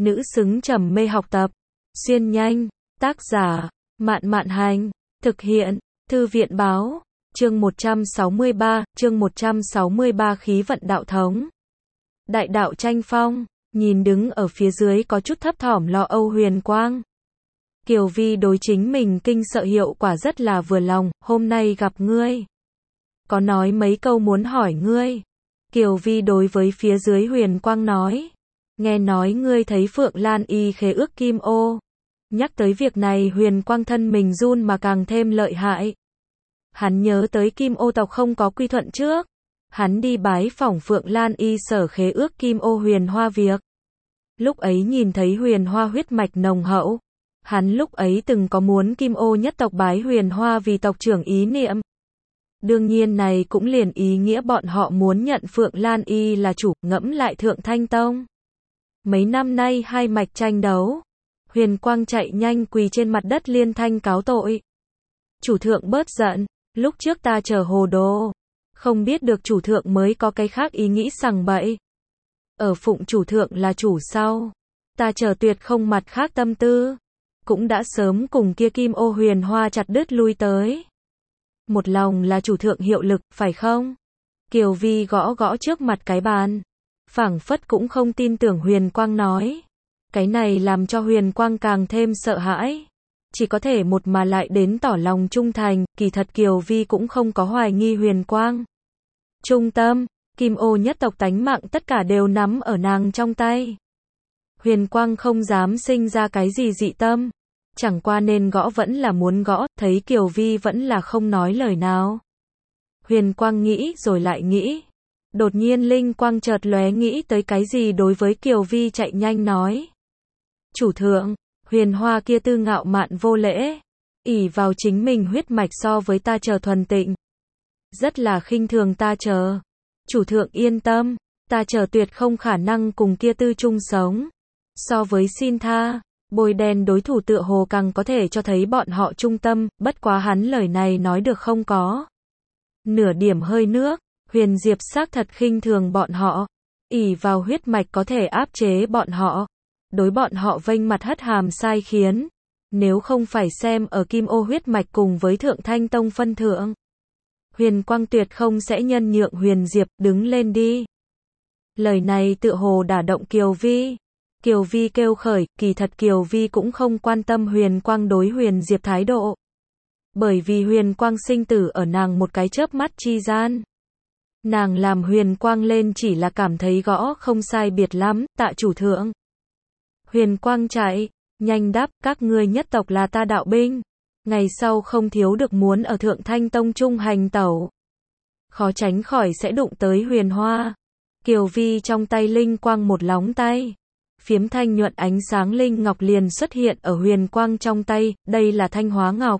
nữ xứng trầm mê học tập. Xuyên nhanh, tác giả, Mạn Mạn Hành, thực hiện, Thư viện Báo, chương 163 khí vận đạo thống. Đại đạo tranh phong, nhìn đứng ở phía dưới có chút thấp thỏm lo âu Huyền Quang. Kiều Vi đối chính mình kinh sợ hiệu quả rất là vừa lòng, hôm nay gặp ngươi. Có nói mấy câu muốn hỏi ngươi. Kiều Vi đối với phía dưới Huyền Quang nói. Nghe nói ngươi thấy Phượng Lan Y khế ước Kim Ô. Nhắc tới việc này Huyền Quang thân mình run mà càng thêm lợi hại. Hắn nhớ tới Kim Ô tộc không có quy thuận trước. Hắn đi bái phỏng Phượng Lan Y sở khế ước Kim Ô Huyền Hoa việc. Lúc ấy nhìn thấy Huyền Hoa huyết mạch nồng hậu. Hắn lúc ấy từng có muốn Kim Ô nhất tộc bái Huyền Hoa vì tộc trưởng ý niệm. Đương nhiên này cũng liền ý nghĩa bọn họ muốn nhận Phượng Lan Y là chủ, ngẫm lại Thượng Thanh Tông. Mấy năm nay hai mạch tranh đấu. Huyền Quang chạy nhanh quỳ trên mặt đất liên thanh cáo tội. Chủ thượng bớt giận, lúc trước ta chờ hồ đồ. Không biết được chủ thượng mới có cái khác ý nghĩ sằng bậy. Ở phụng chủ thượng là chủ sau. Ta chờ tuyệt không mặt khác tâm tư. Cũng đã sớm cùng kia Kim Ô Huyền Hoa chặt đứt lui tới. Một lòng là chủ thượng hiệu lực, phải không? Kiều Vi gõ gõ trước mặt cái bàn. Phảng phất cũng không tin tưởng Huyền Quang nói. Cái này làm cho Huyền Quang càng thêm sợ hãi. Chỉ có thể một mà lại đến tỏ lòng trung thành, kỳ thật Kiều Vi cũng không có hoài nghi Huyền Quang. Trung tâm, Kim Ô nhất tộc tánh mạng tất cả đều nắm ở nàng trong tay. Huyền Quang không dám sinh ra cái gì dị tâm. Chẳng qua nên gõ vẫn là muốn gõ, thấy Kiều Vi vẫn là không nói lời nào. Huyền Quang nghĩ rồi lại nghĩ. Đột nhiên linh quang chợt lóe nghĩ tới cái gì đối với Kiều Vi chạy nhanh nói. Chủ thượng, Huyền Hoa kia tư ngạo mạn vô lễ. Ỷ vào chính mình huyết mạch so với ta chờ thuần tịnh. Rất là khinh thường ta chờ. Chủ thượng yên tâm, ta chờ tuyệt không khả năng cùng kia tư chung sống. So với xin tha, bôi đen đối thủ tựa hồ càng có thể cho thấy bọn họ trung tâm, bất quá hắn lời này nói được không có. Nửa điểm hơi nước, Huyền Diệp xác thật khinh thường bọn họ. Ỷ vào huyết mạch có thể áp chế bọn họ. Đối bọn họ vênh mặt hất hàm sai khiến. Nếu không phải xem ở Kim Ô huyết mạch cùng với Thượng Thanh Tông phân thượng. Huyền Quang tuyệt không sẽ nhân nhượng Huyền Diệp, đứng lên đi. Lời này tựa hồ đả động Kiều Vi. Kiều Vi kêu khởi, kỳ thật Kiều Vi cũng không quan tâm Huyền Quang đối Huyền Diệp thái độ. Bởi vì Huyền Quang sinh tử ở nàng một cái chớp mắt chi gian. Nàng làm Huyền Quang lên chỉ là cảm thấy gõ không sai biệt lắm, tạ chủ thượng. Huyền Quang chạy, nhanh đáp, các ngươi nhất tộc là ta đạo binh. Ngày sau không thiếu được muốn ở Thượng Thanh Tông trung hành tẩu. Khó tránh khỏi sẽ đụng tới Huyền Hoa. Kiều Vi trong tay linh quang một lóng tay. Phiếm thanh nhuận ánh sáng linh ngọc liền xuất hiện ở Huyền Quang trong tay, đây là Thanh Hóa Ngọc.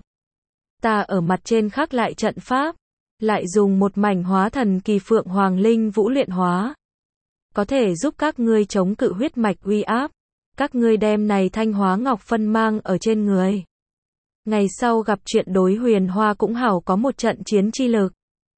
Ta ở mặt trên khắc lại trận pháp, lại dùng một mảnh hóa thần kỳ Phượng Hoàng Linh Vũ luyện hóa. Có thể giúp các ngươi chống cự huyết mạch uy áp. Các ngươi đem này Thanh Hóa Ngọc phân mang ở trên người. Ngày sau gặp chuyện đối Huyền Hoa cũng hảo có một trận chiến chi lực.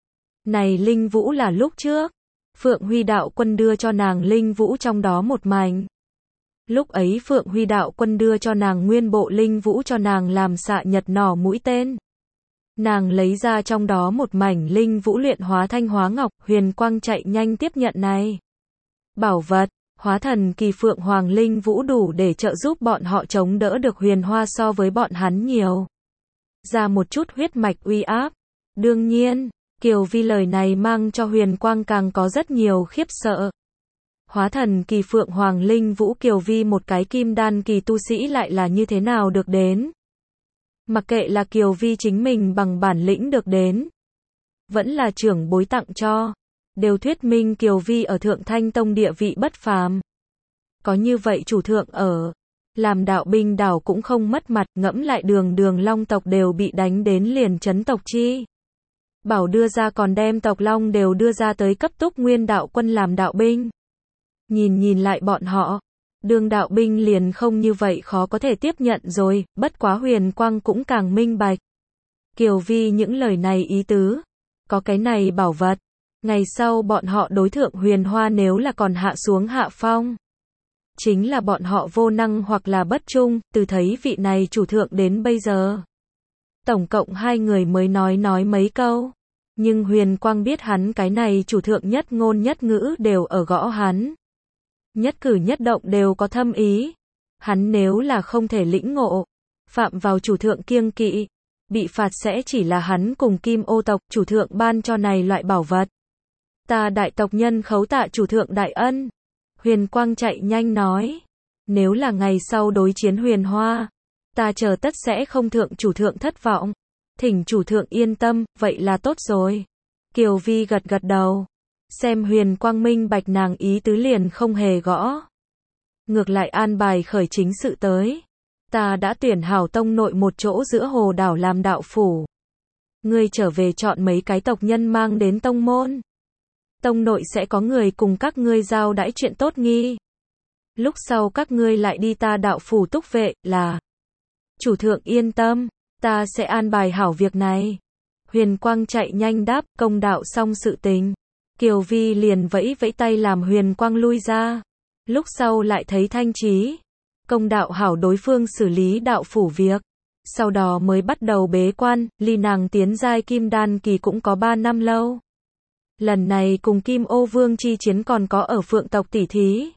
Này Linh Vũ là lúc trước. Phượng Huy đạo quân đưa cho nàng Linh Vũ trong đó một mảnh. Lúc ấy Phượng Huy đạo quân đưa cho nàng nguyên bộ Linh Vũ cho nàng làm xạ nhật nỏ mũi tên. Nàng lấy ra trong đó một mảnh Linh Vũ luyện hóa Thanh Hóa Ngọc, Huyền Quang chạy nhanh tiếp nhận này. Bảo vật, hóa thần kỳ Phượng Hoàng Linh Vũ đủ để trợ giúp bọn họ chống đỡ được Huyền Hoa so với bọn hắn nhiều. Ra một chút huyết mạch uy áp. Đương nhiên, Kiều Vi lời này mang cho Huyền Quang càng có rất nhiều khiếp sợ. Hóa thần kỳ Phượng Hoàng Linh Vũ Kiều Vi một cái kim đan kỳ tu sĩ lại là như thế nào được đến. Mặc kệ là Kiều Vi chính mình bằng bản lĩnh được đến. Vẫn là trưởng bối tặng cho. Đều thuyết minh Kiều Vi ở Thượng Thanh Tông địa vị bất phàm. Có như vậy chủ thượng ở. Làm đạo binh đảo cũng không mất mặt, ngẫm lại đường Long tộc đều bị đánh đến liền chấn tộc chi. Bảo đưa ra còn đem tộc Long đều đưa ra tới cấp Túc Nguyên đạo quân làm đạo binh. Nhìn lại bọn họ. Đường đạo binh liền không như vậy khó có thể tiếp nhận rồi, bất quá Huyền Quang cũng càng minh bạch. Kiều Vi những lời này ý tứ. Có cái này bảo vật. Ngày sau bọn họ đối thượng Huyền Hoa nếu là còn hạ xuống hạ phong. chính là bọn họ vô năng hoặc là bất trung, từ thấy vị này chủ thượng đến bây giờ. Tổng cộng hai người mới nói mấy câu. Nhưng Huyền Quang biết hắn cái này chủ thượng nhất ngôn nhất ngữ đều ở gõ hắn. Nhất cử nhất động đều có thâm ý. Hắn nếu là không thể lĩnh ngộ, phạm vào chủ thượng kiêng kỵ, bị phạt sẽ chỉ là hắn cùng Kim Ô tộc chủ thượng ban cho này loại bảo vật. Ta đại tộc nhân khấu tạ chủ thượng đại ân. Huyền Quang chạy nhanh nói. Nếu là ngày sau đối chiến Huyền Hoa, ta chờ tất sẽ không thượng chủ thượng thất vọng. Thỉnh chủ thượng yên tâm, vậy là tốt rồi. Kiều Vi gật gật đầu. Xem Huyền Quang minh bạch nàng ý tứ liền không hề gõ. Ngược lại an bài khởi chính sự tới. Ta đã tuyển hảo tông nội một chỗ giữa hồ đảo làm đạo phủ. Ngươi trở về chọn mấy cái tộc nhân mang đến tông môn. Tông nội sẽ có người cùng các ngươi giao đãi chuyện tốt nghi. Lúc sau các ngươi lại đi ta đạo phủ túc vệ, là. Chủ thượng yên tâm, ta sẽ an bài hảo việc này. Huyền Quang chạy nhanh đáp, công đạo xong sự tình. Kiều Vi liền vẫy vẫy tay làm Huyền Quang lui ra. Lúc sau lại thấy Thanh Chí. Công đạo hảo đối phương xử lý đạo phủ việc. Sau đó mới bắt đầu bế quan, ly nàng tiến giai kim đan kỳ cũng có 3 năm lâu. Lần này cùng Kim Ô Vương chi chiến còn có ở Phượng tộc tỉ thí.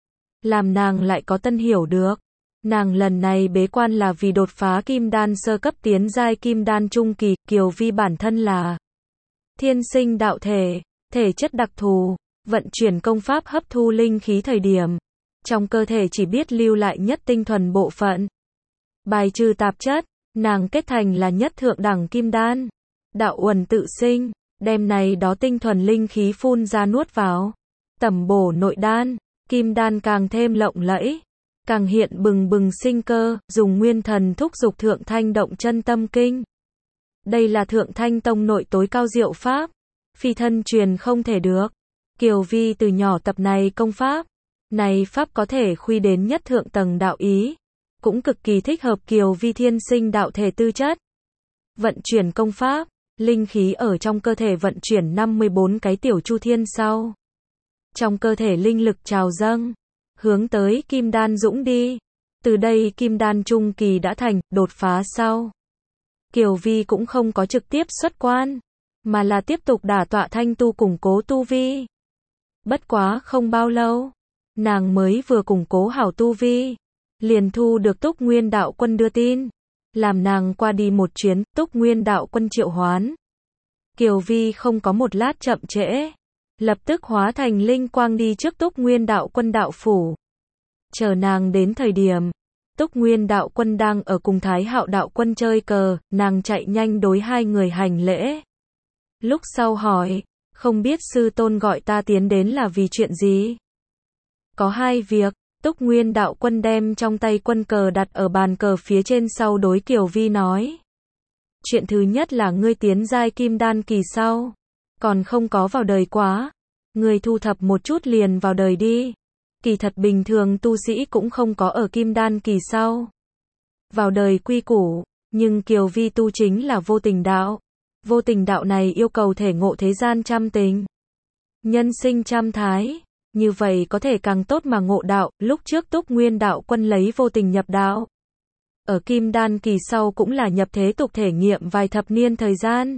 Làm nàng lại có tân hiểu được. Nàng lần này bế quan là vì đột phá kim đan sơ cấp tiến giai kim đan trung kỳ. Kiều Vi bản thân là thiên sinh đạo thể, thể chất đặc thù, vận chuyển công pháp hấp thu linh khí thời điểm. Trong cơ thể chỉ biết lưu lại nhất tinh thuần bộ phận. Bài trừ tạp chất, nàng kết thành là nhất thượng đẳng kim đan. Đạo uẩn tự sinh, đem này đó tinh thuần linh khí phun ra nuốt vào. Tẩm bổ nội đan, kim đan càng thêm lộng lẫy. Càng hiện bừng bừng sinh cơ, dùng nguyên thần thúc dục thượng thanh động chân tâm kinh. Đây là thượng thanh tông nội tối cao diệu pháp. Phi thân truyền không thể được. Kiều Vi từ nhỏ tập này công pháp. Này pháp có thể khuy đến nhất thượng tầng đạo ý. Cũng cực kỳ thích hợp Kiều Vi thiên sinh đạo thể tư chất. Vận chuyển công pháp. Linh khí ở trong cơ thể vận chuyển 54 cái tiểu chu thiên sau. Trong cơ thể linh lực trào dâng. Hướng tới kim đan dũng đi. Từ đây kim đan trung kỳ đã thành, đột phá sau. Kiều Vi cũng không có trực tiếp xuất quan. Mà là tiếp tục đả tọa thanh tu củng cố tu vi. Bất quá không bao lâu. Nàng mới vừa củng cố hảo tu vi. Liền thu được Túc Nguyên đạo quân đưa tin. Làm nàng qua đi một chuyến, Túc Nguyên đạo quân triệu hoán. Kiều Vi không có một lát chậm trễ. Lập tức hóa thành linh quang đi trước Túc Nguyên đạo quân đạo phủ. Chờ nàng đến thời điểm. Túc Nguyên đạo quân đang ở cùng Thái Hạo đạo quân chơi cờ, nàng chạy nhanh đối hai người hành lễ. Lúc sau hỏi, không biết sư tôn gọi ta tiến đến là vì chuyện gì? Có hai việc. Túc Nguyên đạo quân đem trong tay quân cờ đặt ở bàn cờ phía trên sau đối Kiều Vi nói. Chuyện thứ nhất là ngươi tiến giai kim đan kỳ sau. Còn không có vào đời quá. Ngươi thu thập một chút liền vào đời đi. Kỳ thật bình thường tu sĩ cũng không có ở kim đan kỳ sau. Vào đời quy củ. Nhưng Kiều Vi tu chính là vô tình đạo. Vô tình đạo này yêu cầu thể ngộ thế gian trăm tình. Nhân sinh trăm thái. Như vậy có thể càng tốt mà ngộ đạo. Lúc trước Túc Nguyên đạo quân lấy vô tình nhập đạo. Ở kim đan kỳ sau cũng là nhập thế tục thể nghiệm vài thập niên thời gian.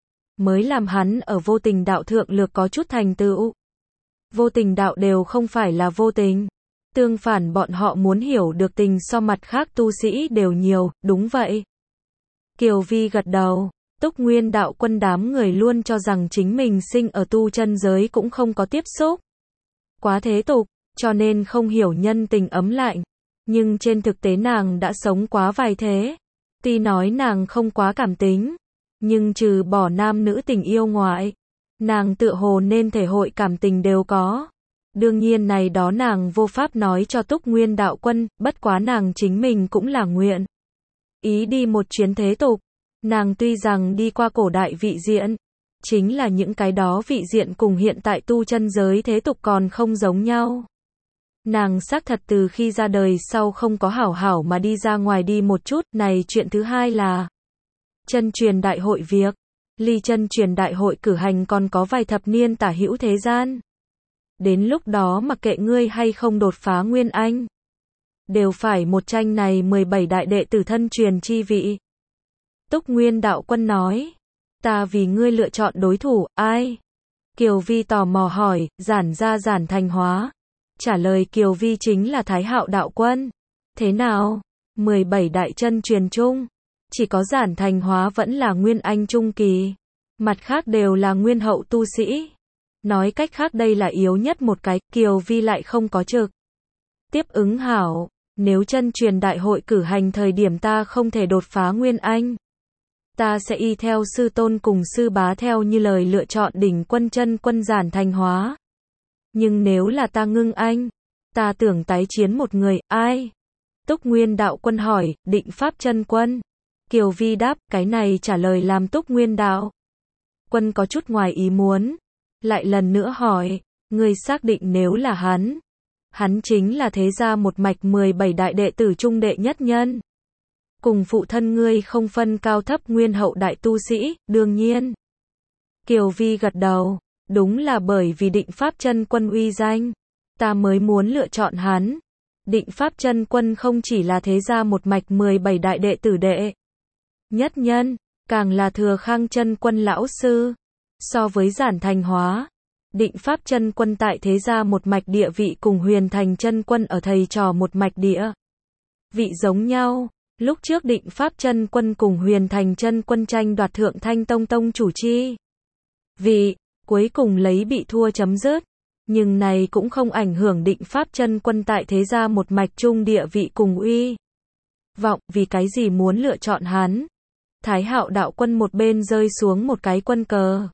Mới làm hắn ở vô tình đạo thượng lược có chút thành tựu. Vô tình đạo đều không phải là vô tình. Tương phản bọn họ muốn hiểu được tình so mặt khác tu sĩ đều nhiều, đúng vậy. Kiều Vi gật đầu. Túc Nguyên đạo quân đám người luôn cho rằng chính mình sinh ở tu chân giới cũng không có tiếp xúc. Quá thế tục, cho nên không hiểu nhân tình ấm lạnh. Nhưng trên thực tế nàng đã sống quá vài thế. Tuy nói nàng không quá cảm tính. Nhưng trừ bỏ nam nữ tình yêu ngoại. Nàng tựa hồ nên thể hội cảm tình đều có. Đương nhiên này đó nàng vô pháp nói cho Túc Nguyên đạo quân, bất quá nàng chính mình cũng là nguyện. Ý đi một chuyến thế tục. Nàng tuy rằng đi qua cổ đại vị diện. Chính là những cái đó vị diện cùng hiện tại tu chân giới thế tục còn không giống nhau. Nàng xác thật từ khi ra đời sau không có hảo hảo mà đi ra ngoài đi một chút. Này chuyện thứ hai là chân truyền đại hội việc. Ly chân truyền đại hội cử hành còn có vài thập niên tả hữu thế gian. Đến lúc đó mặc kệ ngươi hay không đột phá Nguyên Anh, đều phải một tranh này 17 đại đệ tử thân truyền chi vị. Túc Nguyên Đạo Quân nói, ta vì ngươi lựa chọn đối thủ, ai? Kiều Vi tò mò hỏi, giản ra giản thành hóa. Trả lời Kiều Vi chính là Thái Hạo Đạo Quân. Thế nào? 17 đại chân truyền chung, chỉ có giản thành hóa vẫn là Nguyên Anh trung kỳ, mặt khác đều là nguyên hậu tu sĩ. Nói cách khác đây là yếu nhất một cái, Kiều Vi lại không có trực tiếp ứng hảo. Nếu chân truyền đại hội cử hành thời điểm ta không thể đột phá Nguyên Anh, ta sẽ y theo sư tôn cùng sư bá theo như lời lựa chọn đỉnh quân chân quân giản thành hóa. Nhưng nếu là ta ngưng anh, ta tưởng tái chiến một người, ai? Túc Nguyên Đạo Quân hỏi, Định Pháp chân quân. Kiều Vi đáp, cái này trả lời làm Túc Nguyên Đạo Quân có chút ngoài ý muốn. Lại lần nữa hỏi, ngươi xác định nếu là hắn chính là thế gia một mạch 17 đại đệ tử trung đệ nhất nhân. Cùng phụ thân ngươi không phân cao thấp nguyên hậu đại tu sĩ, đương nhiên. Kiều Vi gật đầu, đúng là bởi vì Định Pháp chân quân uy danh, ta mới muốn lựa chọn hắn. Định Pháp chân quân không chỉ là thế gia một mạch 17 đại đệ tử đệ nhất nhân, càng là Thừa Khang chân quân lão sư. So với giản thành hóa, Định Pháp chân quân tại thế gia một mạch địa vị cùng Huyền Thành chân quân ở thầy trò một mạch địa vị giống nhau. Lúc trước Định Pháp chân quân cùng Huyền Thành chân quân tranh đoạt Thượng Thanh Tông tông chủ chi vị, cuối cùng lấy bị thua chấm dứt. Nhưng này cũng không ảnh hưởng Định Pháp chân quân tại thế gia một mạch trung địa vị cùng uy vọng. Vì cái gì muốn lựa chọn hắn? Thái Hạo Đạo Quân một bên rơi xuống một cái quân cờ,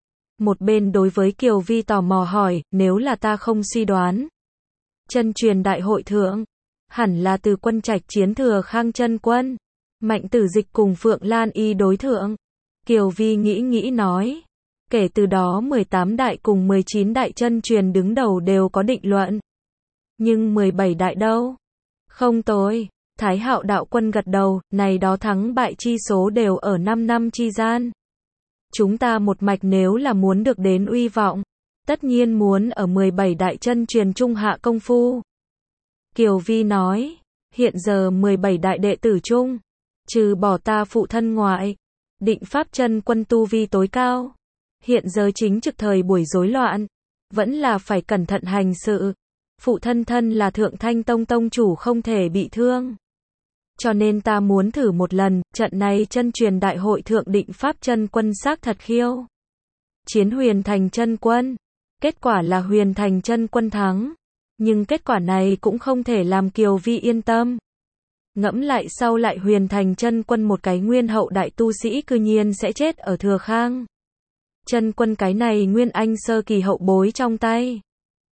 một bên đối với Kiều Vi tò mò hỏi, nếu là ta không suy đoán, chân truyền đại hội thượng hẳn là Từ Quân Trạch chiến Thừa Khang chân quân, Mạnh Tử Dịch cùng Phượng Lan Y đối thượng. Kiều Vi nghĩ nói, kể từ đó 18 đại cùng 19 đại chân truyền đứng đầu đều có định luận. Nhưng 17 đại đâu? Không tồi. Thái Hạo Đạo Quân gật đầu, này đó thắng bại chi số đều ở 5 năm chi gian. Chúng ta một mạch nếu là muốn được đến uy vọng, tất nhiên muốn ở 17 đại chân truyền trung hạ công phu. Kiều Vi nói, hiện giờ 17 đại đệ tử chung, trừ bỏ ta phụ thân ngoại, Định Pháp chân quân tu vi tối cao. Hiện giờ chính trực thời buổi rối loạn, vẫn là phải cẩn thận hành sự. Phụ thân thân là Thượng Thanh Tông tông chủ không thể bị thương. Cho nên ta muốn thử một lần, trận này chân truyền đại hội thượng Định Pháp chân quân xác thật khiêu chiến Huyền Thành chân quân. Kết quả là Huyền Thành chân quân thắng. Nhưng kết quả này cũng không thể làm Kiều Vi yên tâm. Ngẫm lại sau lại Huyền Thành chân quân một cái nguyên hậu đại tu sĩ cư nhiên sẽ chết ở Thừa Khang chân quân cái này Nguyên Anh sơ kỳ hậu bối trong tay.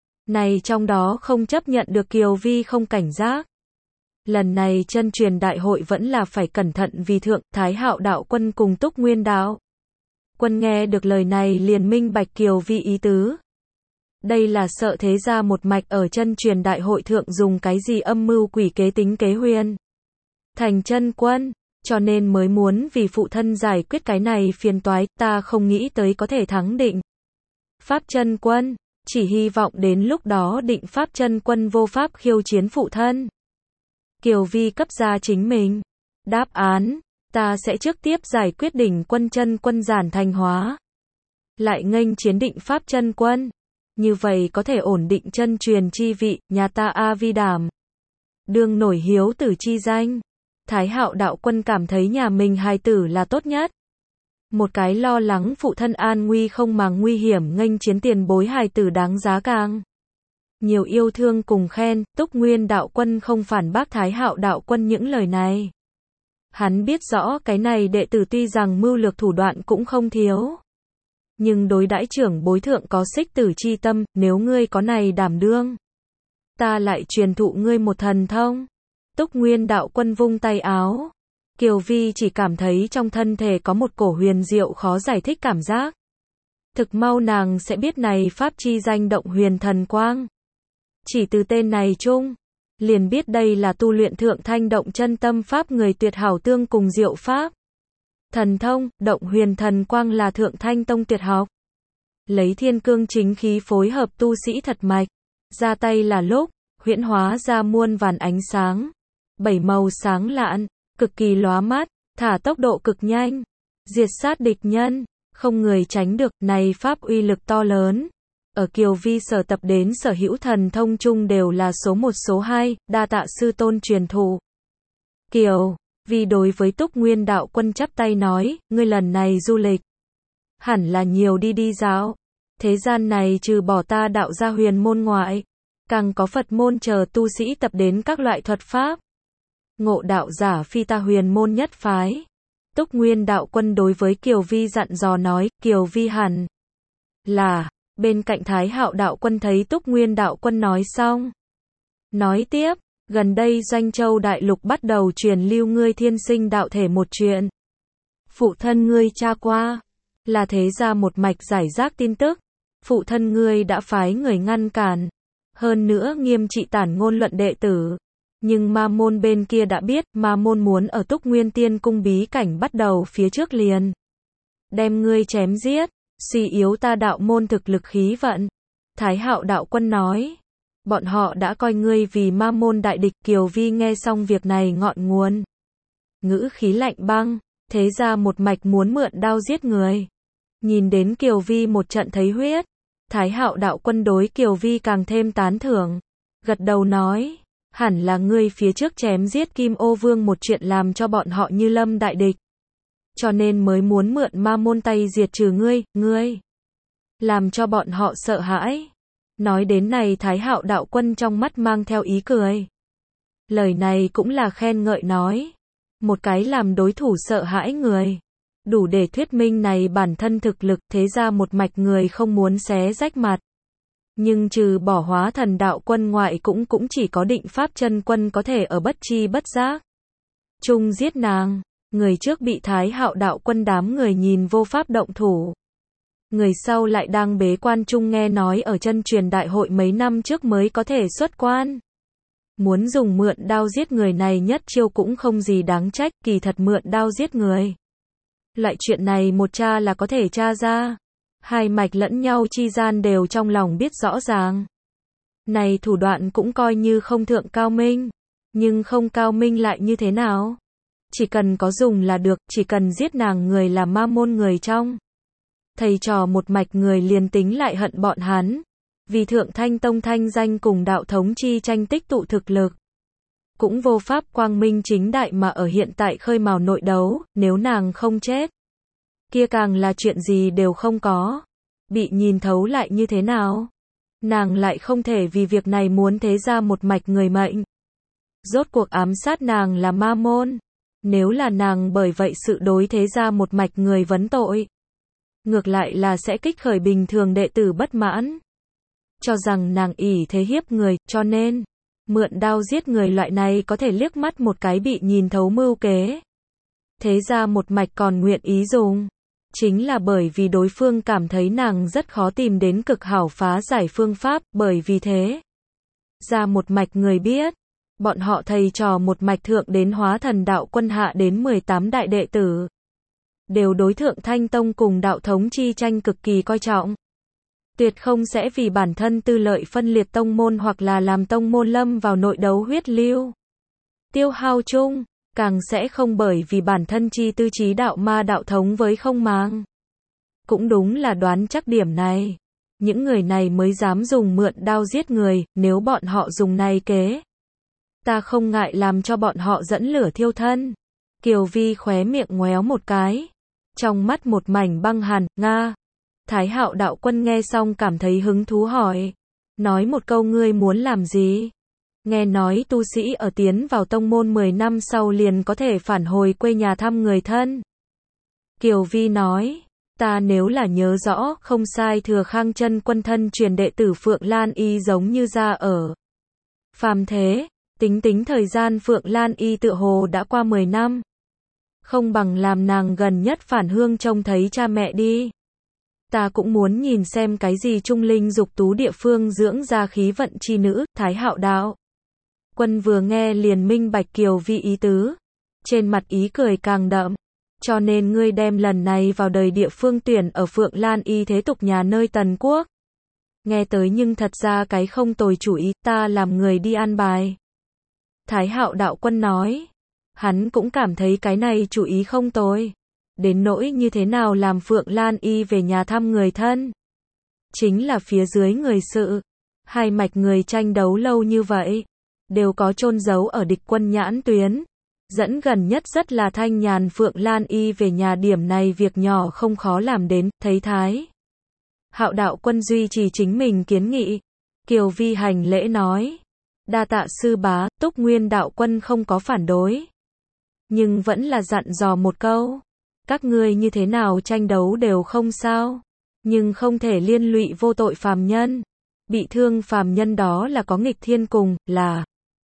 Này trong đó không chấp nhận được Kiều Vi không cảnh giác. Lần này chân truyền đại hội vẫn là phải cẩn thận vì thượng Thái Hạo Đạo Quân cùng Túc Nguyên Đạo Quân nghe được lời này liền minh bạch Kiều Vi ý tứ. Đây là sợ thế gia một mạch ở chân truyền đại hội thượng dùng cái gì âm mưu quỷ kế tính kế Huyền Thành chân quân, cho nên mới muốn vì phụ thân giải quyết cái này phiền toái. Ta không nghĩ tới có thể thắng Định Pháp chân quân, chỉ hy vọng đến lúc đó Định Pháp chân quân vô pháp khiêu chiến phụ thân. Kiều Vi cấp ra chính mình đáp án, ta sẽ trước tiếp giải quyết đỉnh quân chân quân giản thành hóa, lại nghênh chiến Định Pháp chân quân. Như vậy có thể ổn định chân truyền chi vị, nhà ta A Vi đảm đương nổi hiếu tử chi danh. Thái Hạo Đạo Quân cảm thấy nhà mình hài tử là tốt nhất. Một cái lo lắng phụ thân an nguy không màng nguy hiểm nghênh chiến tiền bối hài tử đáng giá càng nhiều yêu thương cùng khen. Túc Nguyên Đạo Quân không phản bác Thái Hạo Đạo Quân những lời này. Hắn biết rõ cái này đệ tử tuy rằng mưu lược thủ đoạn cũng không thiếu, nhưng đối đãi trưởng bối thượng có xích tử chi tâm. Nếu ngươi có này đảm đương, ta lại truyền thụ ngươi một thần thông. Túc Nguyên Đạo Quân vung tay áo. Kiều Vi chỉ cảm thấy trong thân thể có một cổ huyền diệu khó giải thích cảm giác. Thực mau nàng sẽ biết này pháp chi danh động huyền thần quang. Chỉ từ tên này chung, liền biết đây là tu luyện Thượng Thanh động chân tâm pháp người tuyệt hảo tương cùng diệu pháp. Thần thông, động huyền thần quang là Thượng Thanh Tông tuyệt học. lấy thiên cương chính khí phối hợp tu sĩ thật mạch, ra tay là lúc, huyễn hóa ra muôn vàn ánh sáng, 7 màu sáng lạn, cực kỳ lóa mắt, thả tốc độ cực nhanh, diệt sát địch nhân, không người tránh được, này pháp uy lực to lớn. Ở Kiều Vi sở tập đến sở hữu thần thông chung đều là số 1 số 2, đa tạ sư tôn truyền thụ. Kiều Vi đối với Túc Nguyên đạo quân chắp tay nói, ngươi lần này du lịch, hẳn là nhiều đi dạo. Thế gian này trừ bỏ ta đạo gia huyền môn ngoại, càng có Phật môn chờ tu sĩ tập đến các loại thuật pháp. Ngộ đạo giả phi ta huyền môn nhất phái. Túc Nguyên đạo quân đối với Kiều Vi dặn dò nói, Kiều Vi hẳn là, bên cạnh Thái Hạo đạo quân thấy Túc Nguyên đạo quân nói xong. Nói tiếp, gần đây Doanh Châu Đại Lục bắt đầu truyền lưu ngươi thiên sinh đạo thể một chuyện. Phụ thân ngươi tra qua, là thế ra một mạch giải rác tin tức. Phụ thân ngươi đã phái người ngăn cản. Hơn nữa nghiêm trị tản ngôn luận đệ tử. Nhưng ma môn bên kia đã biết, ma môn muốn ở Túc Nguyên Tiên cung bí cảnh bắt đầu phía trước liền. Đem ngươi chém giết, suy yếu ta đạo môn thực lực khí vận. Thái Hạo đạo quân nói. Bọn họ đã coi ngươi vì ma môn đại địch. Kiều Vi nghe xong việc này ngọn nguồn. Ngữ khí lạnh băng, thế ra một mạch muốn mượn đao giết người. Nhìn đến Kiều Vi một trận thấy huyết. Thái Hạo đạo quân đối Kiều Vi càng thêm tán thưởng. Gật đầu nói. Hẳn là ngươi phía trước chém giết Kim Ô Vương một chuyện làm cho bọn họ như lâm đại địch. Cho nên mới muốn mượn ma môn tay diệt trừ ngươi. Làm cho bọn họ sợ hãi. Nói đến này Thái Hạo đạo quân trong mắt mang theo ý cười. Lời này cũng là khen ngợi nói. Một cái làm đối thủ sợ hãi người. Đủ để thuyết minh này bản thân thực lực thế ra một mạch người không muốn xé rách mặt. Nhưng trừ bỏ hóa thần đạo quân ngoại cũng chỉ có định pháp chân quân có thể ở bất chi bất giác chung giết nàng. Người trước bị Thái Hạo đạo quân đám người nhìn vô pháp động thủ. Người sau lại đang bế quan chung nghe nói ở chân truyền đại hội mấy năm trước mới có thể xuất quan. Muốn dùng mượn đao giết người này nhất chiêu cũng không gì đáng trách, kỳ thật mượn đao giết người. Loại chuyện này một tra là có thể tra ra. Hai mạch lẫn nhau chi gian đều trong lòng biết rõ ràng. Này thủ đoạn cũng coi như không thượng cao minh. Nhưng không cao minh lại như thế nào? Chỉ cần có dùng là được, chỉ cần giết nàng người là ma môn người trong. Thầy trò một mạch người liền tính lại hận bọn hắn. Vì Thượng Thanh Tông thanh danh cùng đạo thống chi tranh tích tụ thực lực. Cũng vô pháp quang minh chính đại mà ở hiện tại khơi mào nội đấu, nếu nàng không chết. Kia càng là chuyện gì đều không có. Bị nhìn thấu lại như thế nào? Nàng lại không thể vì việc này muốn thế ra một mạch người mệnh. Rốt cuộc ám sát nàng là ma môn. Nếu là nàng bởi vậy sự đối thế ra một mạch người vấn tội. Ngược lại là sẽ kích khởi bình thường đệ tử bất mãn. Cho rằng nàng ỷ thế hiếp người, cho nên mượn đao giết người loại này có thể liếc mắt một cái bị nhìn thấu mưu kế. Thế ra một mạch còn nguyện ý dùng. Chính là bởi vì đối phương cảm thấy nàng rất khó tìm đến cực hảo phá giải phương pháp, bởi vì thế. Ra một mạch người biết. Bọn họ thầy trò một mạch thượng đến hóa thần đạo quân hạ đến 18 đại đệ tử. Đều đối Thượng Thanh Tông cùng đạo thống chi tranh cực kỳ coi trọng. Tuyệt không sẽ vì bản thân tư lợi phân liệt tông môn hoặc là làm tông môn lâm vào nội đấu huyết lưu. Tiêu hao chung, càng sẽ không bởi vì bản thân chi tư trí đạo ma đạo thống với không màng. Cũng đúng là đoán chắc điểm này. Những người này mới dám dùng mượn đao giết người, nếu bọn họ dùng này kế. Ta không ngại làm cho bọn họ dẫn lửa thiêu thân. Kiều Vi khóe miệng ngoéo một cái. Trong mắt một mảnh băng hàn, Nga. Thái Hạo đạo quân nghe xong cảm thấy hứng thú hỏi. Nói một câu ngươi muốn làm gì? Nghe nói tu sĩ ở tiến vào tông môn 10 năm sau liền có thể phản hồi quê nhà thăm người thân. Kiều Vi nói. Ta nếu là nhớ rõ, không sai Thừa Khang chân quân thân truyền đệ tử Phượng Lan Y giống như ra ở phàm thế. Tính thời gian Phượng Lan Y tựa hồ đã qua 10 năm. Không bằng làm nàng gần nhất phản hương trông thấy cha mẹ đi. Ta cũng muốn nhìn xem cái gì trung linh dục tú địa phương dưỡng ra khí vận chi nữ. Thái Hạo đạo quân vừa nghe liền minh bạch Kiều Vi ý tứ. Trên mặt ý cười càng đậm. Cho nên ngươi đem lần này vào đời địa phương tuyển ở Phượng Lan Y thế tục nhà nơi Tần Quốc. Nghe tới nhưng thật ra cái không tồi chủ ý, ta làm người đi an bài. Thái Hạo đạo quân nói. Hắn cũng cảm thấy cái này chủ ý không tồi. Đến nỗi như thế nào làm Phượng Lan Y về nhà thăm người thân. Chính là phía dưới người sự. Hai mạch người tranh đấu lâu như vậy. Đều có chôn giấu ở địch quân nhãn tuyến. Dẫn gần nhất rất là thanh nhàn Phượng Lan Y về nhà điểm này việc nhỏ không khó làm đến, thấy Thái Hạo đạo quân duy trì chính mình kiến nghị. Kiều Vi hành lễ nói. Đa tạ sư bá, Túc Nguyên đạo quân không có phản đối. Nhưng vẫn là dặn dò một câu. Các ngươi như thế nào tranh đấu đều không sao. Nhưng không thể liên lụy vô tội phàm nhân. Bị thương phàm nhân đó là có nghịch thiên cùng, là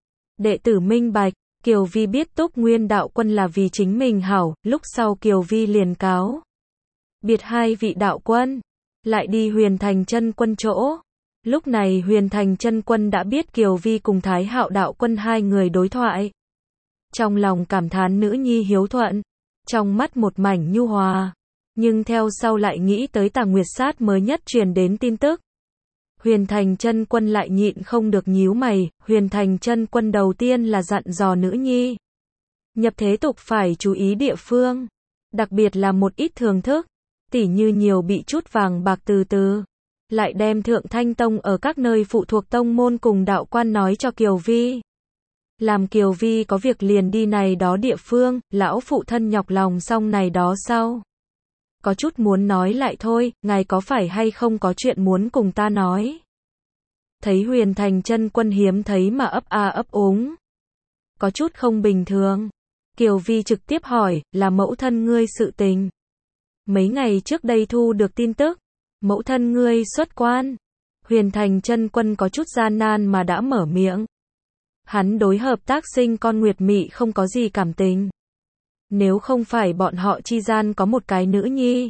đệ tử minh bạch. Kiều Vi biết Túc Nguyên đạo quân là vì chính mình hảo, lúc sau Kiều Vi liền cáo biệt hai vị đạo quân, lại đi Huyền Thành Chân Quân chỗ. Lúc này Huyền Thành Chân Quân đã biết Kiều Vi cùng Thái Hạo đạo quân hai người đối thoại. Trong lòng cảm thán nữ nhi hiếu thuận, trong mắt một mảnh nhu hòa, nhưng theo sau lại nghĩ tới Tà Nguyệt Sát mới nhất truyền đến tin tức. Huyền Thành Chân Quân lại nhịn không được nhíu mày. Huyền Thành Chân Quân đầu tiên là dặn dò nữ nhi nhập thế tục phải chú ý địa phương, đặc biệt là một ít thường thức, tỉ như nhiều bị chút vàng bạc từ từ. Lại đem Thượng Thanh Tông ở các nơi phụ thuộc tông môn cùng đạo quan nói cho Kiều Vi. Làm Kiều Vi có việc liền đi này đó địa phương, lão phụ thân nhọc lòng xong này đó sau. Có chút muốn nói lại thôi, ngài có phải hay không có chuyện muốn cùng ta nói? Thấy Huyền Thành Chân Quân hiếm thấy mà ấp a ấp úng. Có chút không bình thường. Kiều Vi trực tiếp hỏi, là mẫu thân ngươi sự tình. Mấy ngày trước đây thu được tin tức, mẫu thân ngươi xuất quan. Huyền Thành Chân Quân có chút gian nan mà đã mở miệng. Hắn đối hợp tác sinh con Nguyệt Mị không có gì cảm tình. Nếu không phải bọn họ chi gian có một cái nữ nhi.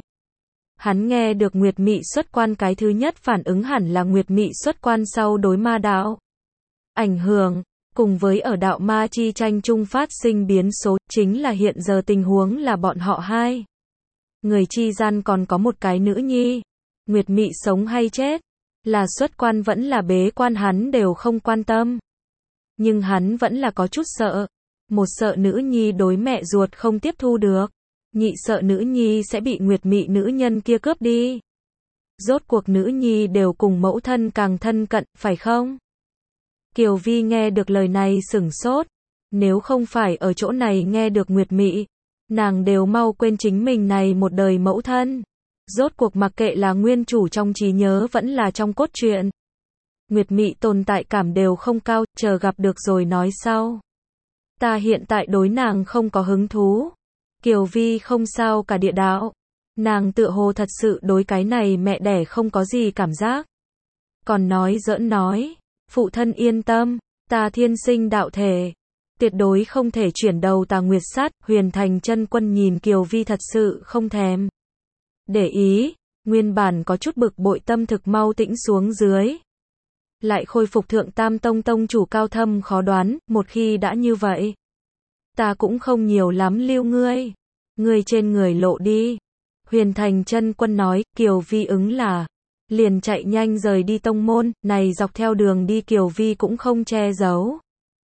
Hắn nghe được Nguyệt Mị xuất quan cái thứ nhất phản ứng hẳn là Nguyệt Mị xuất quan sau đối ma đạo ảnh hưởng, cùng với ở đạo ma chi tranh chung phát sinh biến số, chính là hiện giờ tình huống là bọn họ hai người chi gian còn có một cái nữ nhi. Nguyệt Mị sống hay chết, là xuất quan vẫn là bế quan hắn đều không quan tâm. Nhưng hắn vẫn là có chút sợ. Một sợ nữ nhi đối mẹ ruột không tiếp thu được. Nhị sợ nữ nhi sẽ bị Nguyệt Mị nữ nhân kia cướp đi. Rốt cuộc nữ nhi đều cùng mẫu thân càng thân cận, phải không? Kiều Vi nghe được lời này sửng sốt. Nếu không phải ở chỗ này nghe được Nguyệt Mị, nàng đều mau quên chính mình này một đời mẫu thân. Rốt cuộc mặc kệ là nguyên chủ trong trí nhớ vẫn là trong cốt truyện. Nguyệt Mị tồn tại cảm đều không cao, chờ gặp được rồi nói sau. Ta hiện tại đối nàng không có hứng thú. Kiều Vi không sao cả địa đạo. Nàng tựa hồ thật sự đối cái này mẹ đẻ không có gì cảm giác. Còn nói giỡn nói, phụ thân yên tâm, ta thiên sinh đạo thể. Tuyệt đối không thể chuyển đầu Tà Nguyệt Sát. Huyền Thành Chân Quân nhìn Kiều Vi thật sự không thèm để ý, nguyên bản có chút bực bội tâm thực mau tĩnh xuống dưới. Lại khôi phục Thượng Tam Tông tông chủ cao thâm khó đoán, một khi đã như vậy. Ta cũng không nhiều lắm lưu ngươi. Ngươi trên người lộ đi. Huyền Thành Chân Quân nói. Kiều Vi ứng là liền chạy nhanh rời đi tông môn. Này dọc theo đường đi Kiều Vi cũng không che giấu.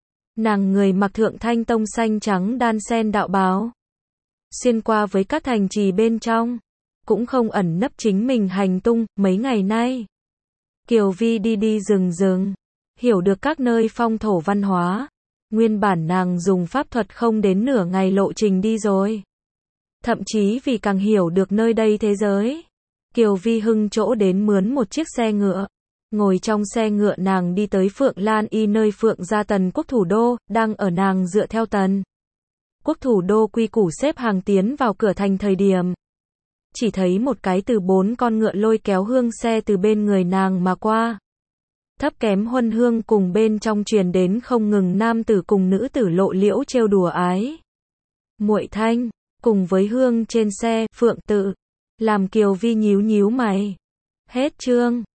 Nàng người mặc Thượng Thanh Tông xanh trắng đan sen đạo bào, xuyên qua với các thành trì bên trong, cũng không ẩn nấp chính mình hành tung. Mấy ngày nay Kiều Vi đi đi rừng rừng, hiểu được các nơi phong thổ văn hóa. Nguyên bản nàng dùng pháp thuật không đến nửa ngày lộ trình đi rồi. Thậm chí vì càng hiểu được nơi đây thế giới, Kiều Vi hưng chỗ đến mướn một chiếc xe ngựa. Ngồi trong xe ngựa nàng đi tới Phượng Lan Y nơi Phượng gia Tần Quốc thủ đô, đang ở nàng dựa theo Tần Quốc thủ đô quy củ xếp hàng tiến vào cửa thành thời điểm. Chỉ thấy một cái từ 4 con ngựa lôi kéo hương xe từ bên người nàng mà qua. Thấp kém huân hương cùng bên trong truyền đến không ngừng nam tử cùng nữ tử lộ liễu trêu đùa ái muội thanh, cùng với hương trên xe, Phượng tự, làm Kiều Vi nhíu nhíu mày. Hết chương.